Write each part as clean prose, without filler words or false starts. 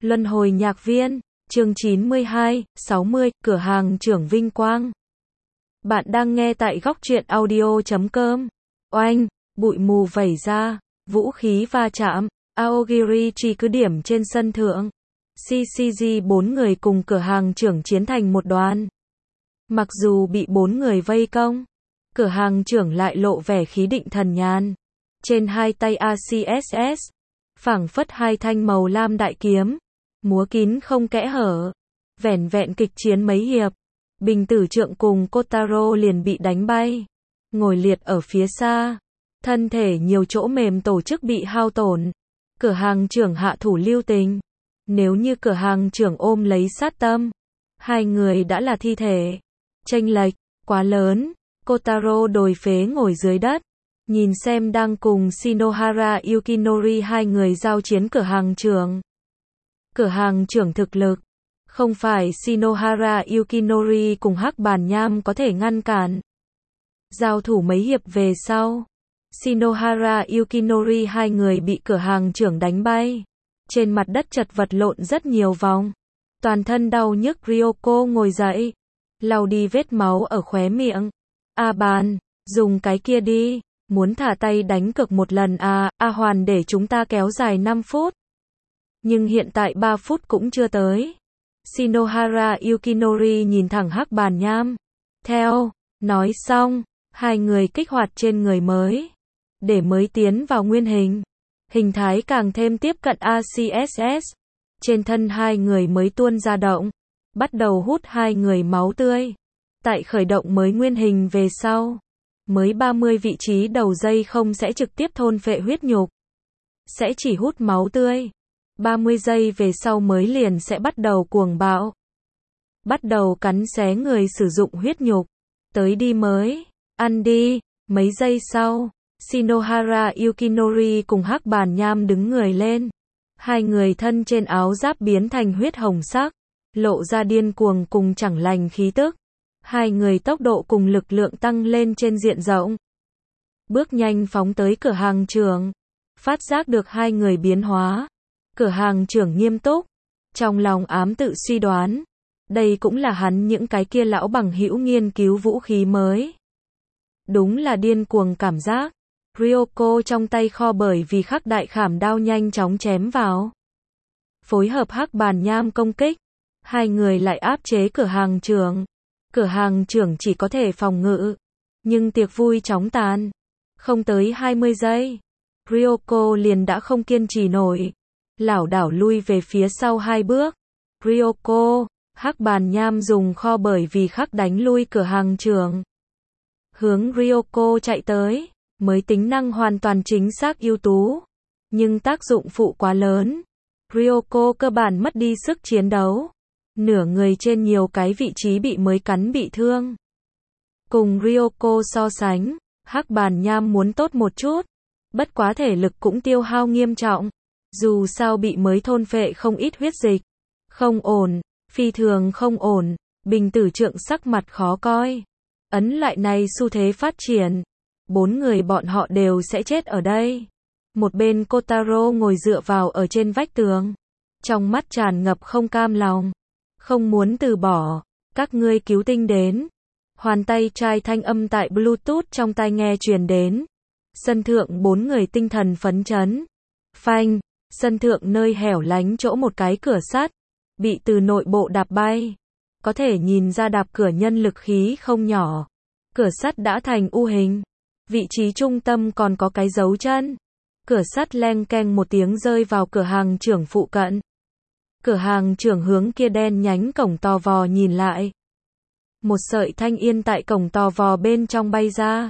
Luân hồi nhạc viên, chương 92, 60, cửa hàng trưởng vinh quang. Bạn đang nghe tại góc truyện audio.com. Oanh, bụi mù vẩy ra, vũ khí va chạm, Aogiri chỉ cứ điểm trên sân thượng. CCG 4 người cùng cửa hàng trưởng chiến thành một đoàn. Mặc dù bị 4 người vây công, cửa hàng trưởng lại lộ vẻ khí định thần nhàn. Trên hai tay ACSS, phảng phất hai thanh màu lam đại kiếm, múa kín không kẽ hở. Vẻn vẹn kịch chiến mấy hiệp, Bình Tử Trượng cùng Kotaro liền bị đánh bay, ngồi liệt ở phía xa, thân thể nhiều chỗ mềm tổ chức bị hao tổn. Cửa hàng trưởng hạ thủ lưu tình, nếu như cửa hàng trưởng ôm lấy sát tâm, hai người đã là thi thể. Chênh lệch quá lớn. Kotaro đồi phế ngồi dưới đất, nhìn xem đang cùng Shinohara Yukinori hai người giao chiến cửa hàng trưởng. Cửa hàng trưởng thực lực, không phải Shinohara Yukinori cùng Hắc Bàn Nham có thể ngăn cản. Giao thủ mấy hiệp về sau, Shinohara Yukinori hai người bị cửa hàng trưởng đánh bay. Trên mặt đất chật vật lộn rất nhiều vòng. Toàn thân đau nhức. Ryoko ngồi dậy, lau đi vết máu ở khóe miệng. A Bàn, dùng cái kia đi, muốn thả tay đánh cược một lần à, A Hoàn để chúng ta kéo dài 5 phút. Nhưng hiện tại 3 phút cũng chưa tới. Shinohara Yukinori nhìn thẳng Hắc Bàn Nham. Theo, nói xong, hai người kích hoạt trên người mới, để mới tiến vào nguyên hình. Hình thái càng thêm tiếp cận ACSS. Trên thân hai người mới tuôn ra động, bắt đầu hút hai người máu tươi. Tại khởi động mới nguyên hình về sau, mới 30 vị trí đầu dây không sẽ trực tiếp thôn phệ huyết nhục, sẽ chỉ hút máu tươi. 30 giây về sau mới liền sẽ bắt đầu cuồng bạo, bắt đầu cắn xé người sử dụng huyết nhục. Tới đi mới, ăn đi. Mấy giây sau, Shinohara Yukinori cùng Hắc Bàn Nham đứng người lên. Hai người thân trên áo giáp biến thành huyết hồng sắc, lộ ra điên cuồng cùng chẳng lành khí tức. Hai người tốc độ cùng lực lượng tăng lên trên diện rộng, bước nhanh phóng tới cửa hàng trưởng. Phát giác được hai người biến hóa, cửa hàng trưởng nghiêm túc, trong lòng ám tự suy đoán, đây cũng là hắn những cái kia lão bằng hữu nghiên cứu vũ khí mới. Đúng là điên cuồng cảm giác. Ryoko trong tay kho bởi vì khắc đại khảm đao nhanh chóng chém vào, phối hợp Hắc Bàn Nham công kích, hai người lại áp chế cửa hàng trưởng. Cửa hàng trưởng chỉ có thể phòng ngự, nhưng tiệc vui chóng tàn. Không tới 20 giây, Ryoko liền đã không kiên trì nổi, lảo đảo lui về phía sau 2 bước. Ryoko, Hắc Bàn Nham dùng kho bởi vì khắc đánh lui cửa hàng trưởng, hướng Ryoko chạy tới. Mới tính năng hoàn toàn chính xác ưu tú, nhưng tác dụng phụ quá lớn. Ryoko cơ bản mất đi sức chiến đấu, nửa người trên nhiều cái vị trí bị mới cắn bị thương. Cùng Ryoko so sánh, Hắc Bàn Nham muốn tốt một chút, bất quá thể lực cũng tiêu hao nghiêm trọng. Dù sao bị mới thôn phệ không ít huyết dịch. Không ổn, phi thường không ổn. Bình Tử Trượng sắc mặt khó coi. Ấn lại này xu thế phát triển, 4 người bọn họ đều sẽ chết ở đây. Một bên Kotaro ngồi dựa vào ở trên vách tường, trong mắt tràn ngập không cam lòng, không muốn từ bỏ. Các ngươi cứu tinh đến. Hoàn tay trai thanh âm tại Bluetooth trong tai nghe truyền đến. Sân thượng 4 người tinh thần phấn chấn. Phanh, sân thượng nơi hẻo lánh chỗ một cái cửa sắt bị từ nội bộ đạp bay. Có thể nhìn ra đạp cửa nhân lực khí không nhỏ. Cửa sắt đã thành U hình. Vị trí trung tâm còn có cái dấu chân. Cửa sắt leng keng một tiếng rơi vào cửa hàng trưởng phụ cận. Cửa hàng trưởng hướng kia đen nhánh cổng tò vò nhìn lại. Một sợi thanh yên tại cổng tò vò bên trong bay ra.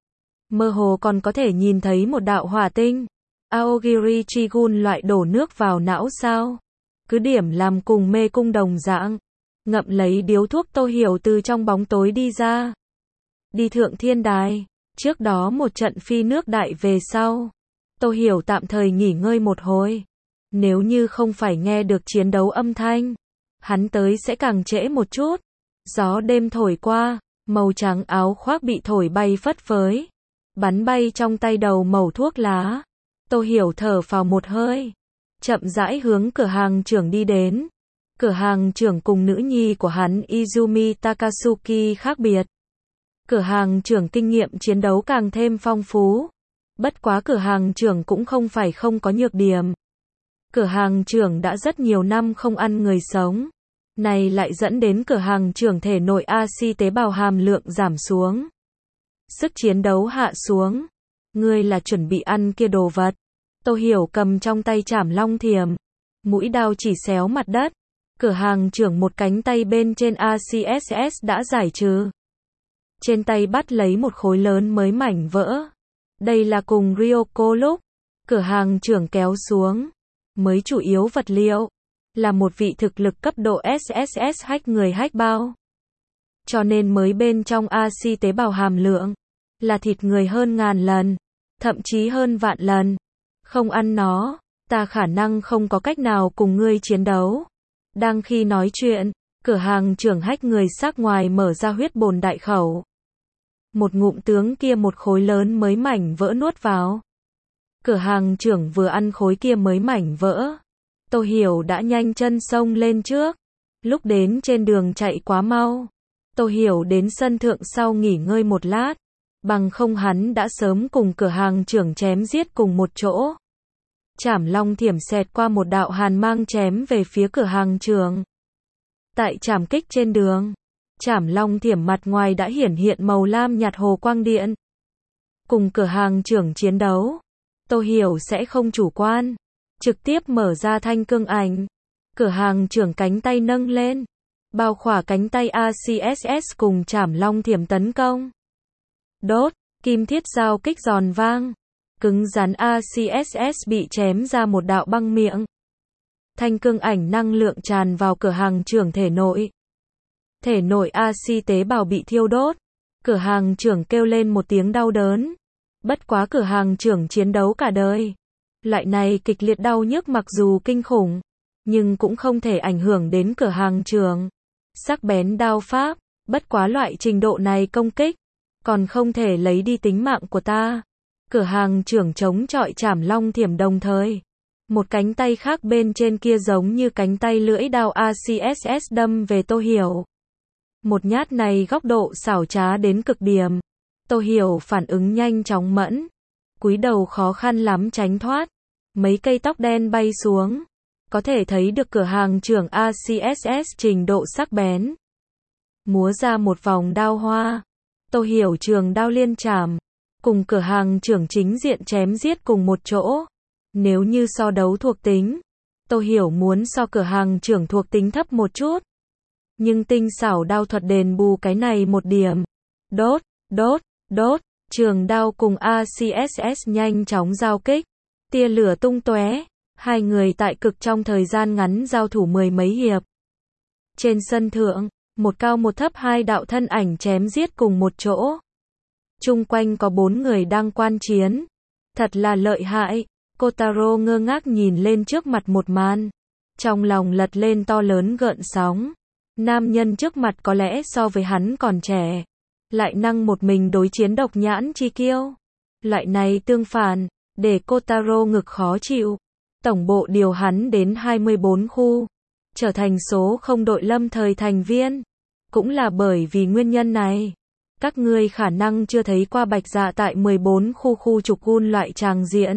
Mơ hồ còn có thể nhìn thấy một đạo hỏa tinh. Aogiri Chigun loại đổ nước vào não sao? Cứ điểm làm cùng mê cung đồng dạng. Ngậm lấy điếu thuốc Tô Hiểu từ trong bóng tối đi ra. Đi thượng thiên đài. Trước đó một trận phi nước đại về sau, Tô Hiểu tạm thời nghỉ ngơi một hồi. Nếu như không phải nghe được chiến đấu âm thanh, hắn tới sẽ càng trễ một chút. Gió đêm thổi qua, màu trắng áo khoác bị thổi bay phất phới, bắn bay trong tay đầu mẩu thuốc lá. Tô Hiểu thở phào một hơi. chậm rãi hướng cửa hàng trưởng đi đến. Cửa hàng trưởng cùng nữ nhi của hắn Izumi Takasuki khác biệt. Cửa hàng trưởng kinh nghiệm chiến đấu càng thêm phong phú. Bất quá cửa hàng trưởng cũng không phải không có nhược điểm. Cửa hàng trưởng đã rất nhiều năm không ăn người sống. Này lại dẫn đến cửa hàng trưởng thể nội axit tế bào hàm lượng giảm xuống. Sức chiến đấu hạ xuống. Ngươi là chuẩn bị ăn kia đồ vật. Tô Hiểu cầm trong tay chảm long thiềm. Mũi đao chỉ xéo mặt đất. Cửa hàng trưởng một cánh tay bên trên ACSS đã giải trừ. Trên tay bắt lấy một khối lớn mới mảnh vỡ. Đây là cùng Ryoko lúc. Cửa hàng trưởng kéo xuống. Mới chủ yếu vật liệu. Là một vị thực lực cấp độ SSS hack người hack bao. Cho nên mới bên trong axit tế bào hàm lượng. Là thịt người hơn 1000 lần. Thậm chí hơn vạn lần. Không ăn nó. Ta khả năng không có cách nào cùng ngươi chiến đấu. Đang khi nói chuyện, cửa hàng trưởng hách người xác ngoài mở ra huyết bồn đại khẩu. Một ngụm tướng kia một khối lớn mới mảnh vỡ nuốt vào. Cửa hàng trưởng vừa ăn khối kia mới mảnh vỡ. Tô Hiểu đã nhanh chân xông lên trước. Lúc đến trên đường chạy quá mau. Tô Hiểu đến sân thượng sau nghỉ ngơi một lát. Bằng không hắn đã sớm cùng cửa hàng trưởng chém giết cùng một chỗ. Chảm long thiểm xẹt qua một đạo hàn mang chém về phía cửa hàng trưởng. Tại chảm kích trên đường, chảm long thiểm mặt ngoài đã hiển hiện màu lam nhạt hồ quang điện. Cùng cửa hàng trưởng chiến đấu, Tô Hiểu sẽ không chủ quan, trực tiếp mở ra thanh cương ảnh. Cửa hàng trưởng cánh tay nâng lên, bao khỏa cánh tay ACSS cùng chảm long thiểm tấn công. Đốt, kim thiết giao kích giòn vang. Cứng rắn ACSS bị chém ra một đạo băng miệng. Thanh cương ảnh năng lượng tràn vào cửa hàng trưởng thể nội. Thể nội axit tế bào bị thiêu đốt. Cửa hàng trưởng kêu lên một tiếng đau đớn. Bất quá cửa hàng trưởng chiến đấu cả đời. Loại này kịch liệt đau nhức mặc dù kinh khủng, nhưng cũng không thể ảnh hưởng đến cửa hàng trưởng. Sắc bén đao pháp, bất quá loại trình độ này công kích, còn không thể lấy đi tính mạng của ta. Cửa hàng trưởng chống chọi chảm long thiểm đồng thời. Một cánh tay khác bên trên kia giống như cánh tay lưỡi đao ACSS đâm về Tô Hiểu. Một nhát này góc độ xảo trá đến cực điểm. Tô Hiểu phản ứng nhanh chóng mẫn. Cúi đầu khó khăn lắm tránh thoát. Mấy cây tóc đen bay xuống. Có thể thấy được cửa hàng trưởng ACSS trình độ sắc bén. Múa ra một vòng đao hoa. Tô Hiểu trường đao liên chảm. Cùng cửa hàng trưởng chính diện chém giết cùng một chỗ. Nếu như so đấu thuộc tính, Tô Hiểu muốn so cửa hàng trưởng thuộc tính thấp một chút. Nhưng tinh xảo đao thuật đền bù cái này một điểm. Đốt, đốt, đốt, trường đao cùng ACSS nhanh chóng giao kích. Tia lửa tung tóe. Hai người tại cực trong thời gian ngắn giao thủ mười mấy hiệp. Trên sân thượng, một cao một thấp hai đạo thân ảnh chém giết cùng một chỗ. Chung quanh có 4 người đang quan chiến. Thật là lợi hại. Kotaro ngơ ngác nhìn lên trước mặt một màn. Trong lòng lật lên to lớn gợn sóng. Nam nhân trước mặt có lẽ so với hắn còn trẻ. Lại năng một mình đối chiến độc nhãn chi kiêu. Loại này tương phản, để Kotaro ngực khó chịu. Tổng bộ điều hắn đến 24 khu. Trở thành số không đội lâm thời thành viên. Cũng là bởi vì nguyên nhân này. Các ngươi khả năng chưa thấy qua Bạch Dạ tại 14 khu trục gun loại tràng diện.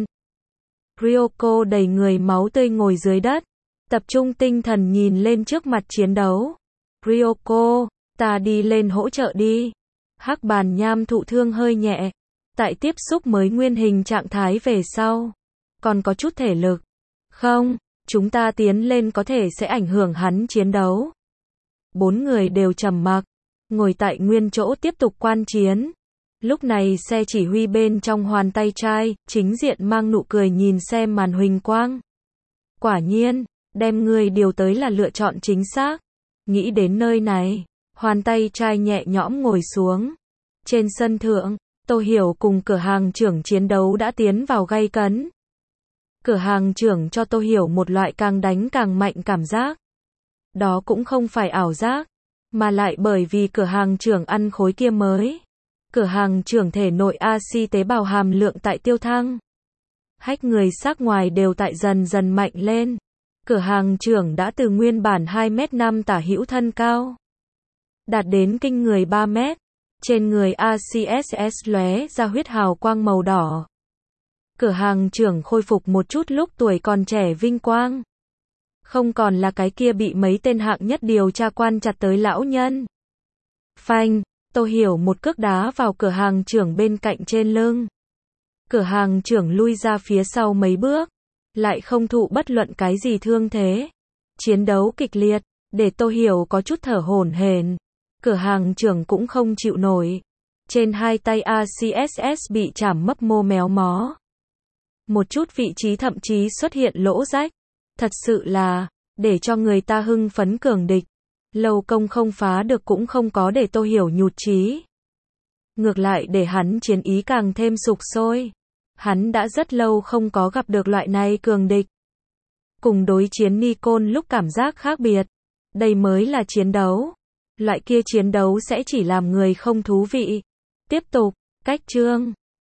Ryoko đầy người máu tươi ngồi dưới đất. Tập trung tinh thần nhìn lên trước mặt chiến đấu. Ryoko, ta đi lên hỗ trợ đi. Hắc bàn nham thụ thương hơi nhẹ. Tại tiếp xúc mới nguyên hình trạng thái về sau. Còn có chút thể lực. Không, chúng ta tiến lên có thể sẽ ảnh hưởng hắn chiến đấu. 4 người đều trầm mặc. Ngồi tại nguyên chỗ tiếp tục quan chiến. Lúc này xe chỉ huy bên trong hoàn tay trai, chính diện mang nụ cười nhìn xem màn huỳnh quang. Quả nhiên, đem người điều tới là lựa chọn chính xác. Nghĩ đến nơi này, hoàn tay trai nhẹ nhõm ngồi xuống. Trên sân thượng, Tô Hiểu cùng cửa hàng trưởng chiến đấu đã tiến vào gay cấn. Cửa hàng trưởng cho Tô Hiểu một loại càng đánh càng mạnh cảm giác. Đó cũng không phải ảo giác, mà lại bởi vì cửa hàng trưởng ăn khối kia mới. Cửa hàng trưởng thể nội axit tế bào hàm lượng tại tiêu thăng. Hách người sắc ngoài đều tại dần dần mạnh lên. Cửa hàng trưởng đã từ nguyên bản 2m5 tả hữu thân cao, đạt đến kinh người 3m. Trên người ACSS lóe ra huyết hào quang màu đỏ. Cửa hàng trưởng khôi phục một chút lúc tuổi còn trẻ vinh quang. Không còn là cái kia bị mấy tên hạng nhất điều tra quan chặt tới lão nhân. Phanh, Tô Hiểu một cước đá vào cửa hàng trưởng bên cạnh trên lưng. Cửa hàng trưởng lui ra phía sau mấy bước, lại không thụ bất luận cái gì thương thế. Chiến đấu kịch liệt, để Tô Hiểu có chút thở hổn hển. Cửa hàng trưởng cũng không chịu nổi. Trên hai tay ACSS bị chảm mấp mô méo mó. Một chút vị trí thậm chí xuất hiện lỗ rách. Thật sự là, để cho người ta hưng phấn cường địch. Lâu công không phá được cũng không có để Tô Hiểu nhụt chí. Ngược lại để hắn chiến ý càng thêm sục sôi. Hắn đã rất lâu không có gặp được loại này cường địch. Cùng đối chiến Nikon lúc cảm giác khác biệt. Đây mới là chiến đấu. Loại kia chiến đấu sẽ chỉ làm người không thú vị. Tiếp tục, cách chương.